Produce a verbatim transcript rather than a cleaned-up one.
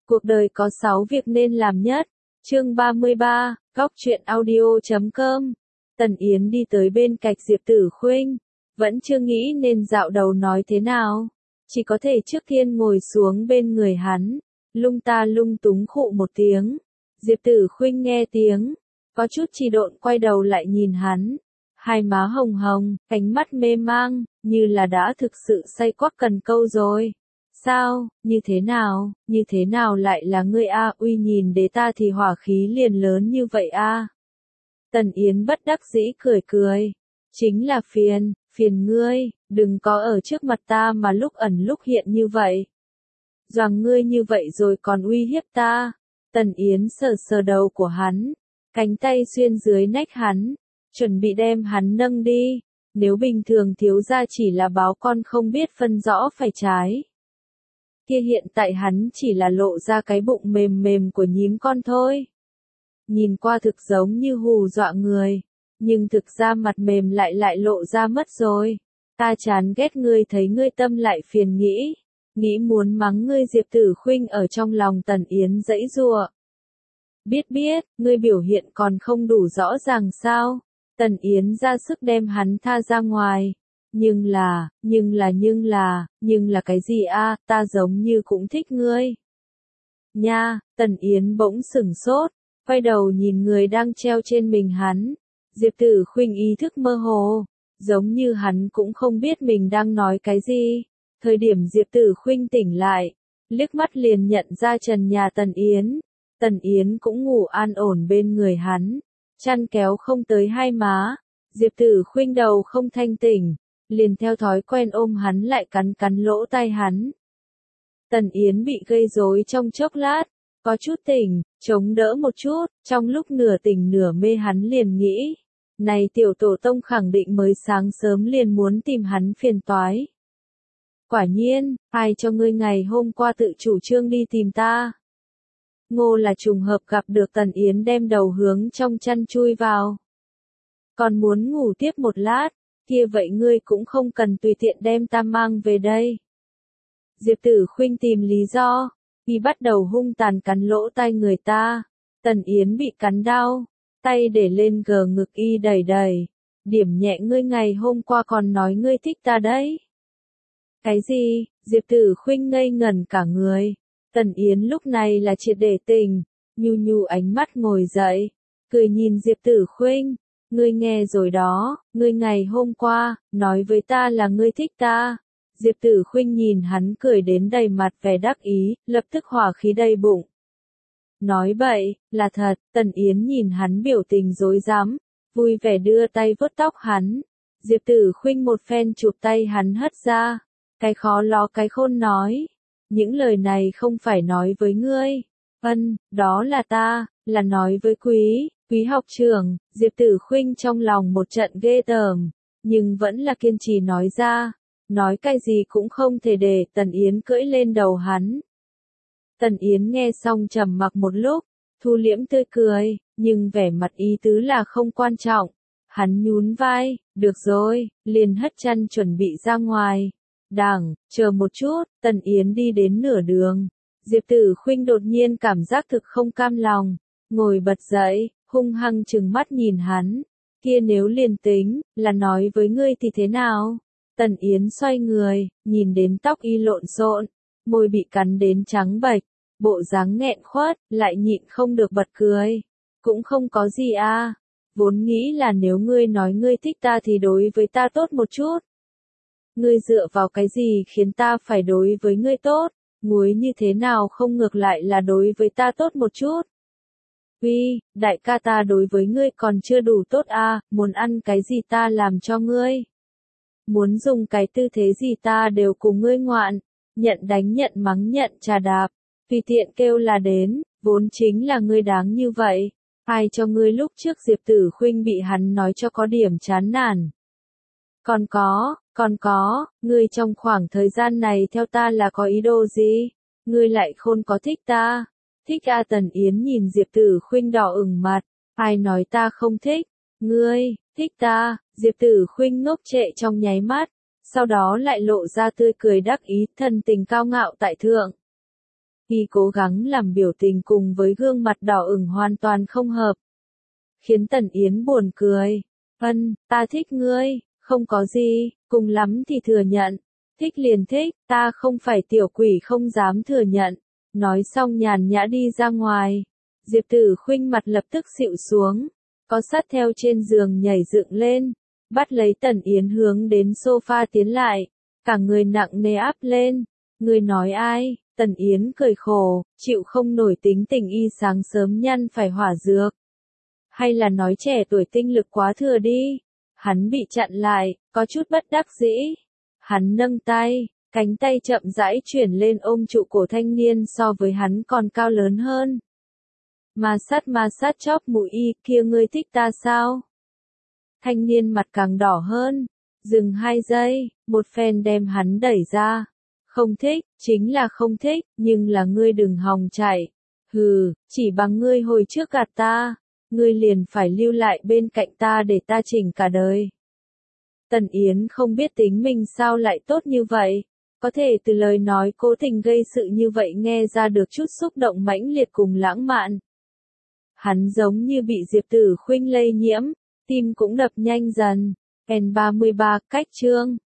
Cuộc đời có sáu việc nên làm nhất. Chương ba mươi ba, góc truyện audio chấm com. Tần Yến đi tới bên cạnh Diệp Tử Khuynh, vẫn chưa nghĩ nên dạo đầu nói thế nào, chỉ có thể trước tiên ngồi xuống bên người hắn, lung ta lung túng khụ một tiếng. Diệp Tử Khuynh nghe tiếng, có chút chi độn quay đầu lại nhìn hắn, hai má hồng hồng, ánh mắt mê mang, như là đã thực sự say quắc cần câu rồi. Sao, như thế nào, như thế nào lại là ngươi a? Uy nhìn đế ta thì hỏa khí liền lớn như vậy a. Tần Yến bất đắc dĩ cười cười, chính là phiền, phiền ngươi, đừng có ở trước mặt ta mà lúc ẩn lúc hiện như vậy. Doàng ngươi như vậy rồi còn uy hiếp ta. Tần Yến sờ sờ đầu của hắn, cánh tay xuyên dưới nách hắn, chuẩn bị đem hắn nâng đi. Nếu bình thường thiếu gia chỉ là báo con không biết phân rõ phải trái, kia hiện tại hắn chỉ là lộ ra cái bụng mềm mềm của nhím con thôi. Nhìn qua thực giống như hù dọa người, nhưng thực ra mặt mềm lại lại lộ ra mất rồi. Ta chán ghét ngươi, thấy ngươi tâm lại phiền nghĩ, nghĩ muốn mắng ngươi. Diệp Tử Khuynh ở trong lòng Tần Yến giãy giụa. Biết biết, ngươi biểu hiện còn không đủ rõ ràng sao? Tần Yến ra sức đem hắn tha ra ngoài. Nhưng là, nhưng là nhưng là, nhưng là cái gì a? Ta giống như cũng thích ngươi. Nha, Tần Yến bỗng sửng sốt, quay đầu nhìn người đang treo trên mình hắn. Diệp Tử Khuynh ý thức mơ hồ, giống như hắn cũng không biết mình đang nói cái gì. Thời điểm Diệp Tử Khuynh tỉnh lại, liếc mắt liền nhận ra trần nhà Tần Yến. Tần Yến cũng ngủ an ổn bên người hắn, chăn kéo không tới hai má. Diệp Tử Khuynh đầu không thanh tỉnh, liền theo thói quen ôm hắn lại cắn cắn lỗ tai hắn. Tần Yến bị gây rối trong chốc lát, có chút tỉnh, chống đỡ một chút, trong lúc nửa tỉnh nửa mê hắn liền nghĩ, này tiểu tổ tông khẳng định mới sáng sớm liền muốn tìm hắn phiền toái. Quả nhiên, ai cho ngươi ngày hôm qua tự chủ trương đi tìm ta? Ngô là trùng hợp gặp được. Tần Yến đem đầu hướng trong chăn chui vào. Còn muốn ngủ tiếp một lát, kia vậy ngươi cũng không cần tùy tiện đem ta mang về đây. Diệp Tử Khuynh tìm lý do, y bắt đầu hung tàn cắn lỗ tai người ta. Tần Yến bị cắn đau, tay để lên gờ ngực y đẩy đẩy, điểm nhẹ, ngươi ngày hôm qua còn nói ngươi thích ta đấy. Cái gì? Diệp Tử Khuynh ngây ngẩn cả người. Tần Yến lúc này là triệt để tỉnh, nhu nhu ánh mắt ngồi dậy, cười nhìn Diệp Tử Khuynh, ngươi nghe rồi đó, ngươi ngày hôm qua, nói với ta là ngươi thích ta. Diệp Tử Khuynh nhìn hắn cười đến đầy mặt vẻ đắc ý, lập tức hỏa khí đầy bụng. Nói bậy, là thật. Tần Yến nhìn hắn biểu tình rối rắm, vui vẻ đưa tay vuốt tóc hắn. Diệp Tử Khuynh một phen chụp tay hắn hất ra, cái khó ló cái khôn nói. Những lời này không phải nói với ngươi. Ân, đó là ta, là nói với quý, quý học trưởng. Diệp Tử Khuynh trong lòng một trận ghê tởm, nhưng vẫn là kiên trì nói ra. Nói cái gì cũng không thể để Tần Yến cưỡi lên đầu hắn. Tần Yến nghe xong trầm mặc một lúc, thu liễm tươi cười, nhưng vẻ mặt ý tứ là không quan trọng. Hắn nhún vai, được rồi, liền hất chăn chuẩn bị ra ngoài. Đằng, chờ một chút. Tần Yến đi đến nửa đường, Diệp Tử Khuynh đột nhiên cảm giác thực không cam lòng, ngồi bật dậy, hung hăng trừng mắt nhìn hắn. Kia nếu liền tính, là nói với ngươi thì thế nào? Tần Yến xoay người, nhìn đến tóc y lộn xộn, môi bị cắn đến trắng bệch, bộ dáng nghẹn khuất, lại nhịn không được bật cười. Cũng không có gì a, vốn nghĩ là nếu ngươi nói ngươi thích ta thì đối với ta tốt một chút. Ngươi dựa vào cái gì khiến ta phải đối với ngươi tốt, muối như thế nào không ngược lại là đối với ta tốt một chút. Uy, đại ca, ta đối với ngươi còn chưa đủ tốt a, muốn ăn cái gì ta làm cho ngươi. Muốn dùng cái tư thế gì ta đều cùng ngươi ngoạn, nhận đánh nhận mắng nhận trà đạp, tùy tiện kêu là đến, vốn chính là ngươi đáng như vậy. Ai cho ngươi lúc trước? Diệp Tử Khuynh bị hắn nói cho có điểm chán nản. Còn có, còn có, ngươi trong khoảng thời gian này theo ta là có ý đồ gì? Ngươi lại khôn có thích ta? Thích a? Tần Yến nhìn Diệp Tử Khuynh đỏ ửng mặt, ai nói ta không thích? Ngươi, thích ta? Diệp Tử Khuynh ngốc trệ trong nháy mắt, sau đó lại lộ ra tươi cười đắc ý, thần tình cao ngạo tại thượng. Y cố gắng làm biểu tình cùng với gương mặt đỏ ửng hoàn toàn không hợp. Khiến Tần Yến buồn cười. Vân, ta thích ngươi, không có gì, cùng lắm thì thừa nhận. Thích liền thích, ta không phải tiểu quỷ không dám thừa nhận. Nói xong nhàn nhã đi ra ngoài. Diệp Tử Khuynh mặt lập tức xịu xuống. Có sát theo trên giường nhảy dựng lên. Bắt lấy Tần Yến hướng đến sofa tiến lại. Cả người nặng nề áp lên. Ngươi nói ai? Tần Yến cười khổ, chịu không nổi tính tình y sáng sớm nhăn phải hỏa dược. Hay là nói trẻ tuổi tinh lực quá thừa đi. Hắn bị chặn lại, có chút bất đắc dĩ. Hắn nâng tay, cánh tay chậm rãi chuyển lên ôm trụ cổ thanh niên so với hắn còn cao lớn hơn. Ma sát ma sát chóp mũi y, kia ngươi thích ta sao? Thanh niên mặt càng đỏ hơn. Dừng hai giây, một phen đem hắn đẩy ra. Không thích, chính là không thích, nhưng là ngươi đừng hòng chạy. Hừ, chỉ bằng ngươi hồi trước gạt ta, ngươi liền phải lưu lại bên cạnh ta để ta chỉnh cả đời. Tần Yến không biết tính mình sao lại tốt như vậy, có thể từ lời nói cố tình gây sự như vậy nghe ra được chút xúc động mãnh liệt cùng lãng mạn. Hắn giống như bị Diệp Tử Khuynh lây nhiễm, tim cũng đập nhanh dần. N ba mươi ba cách chương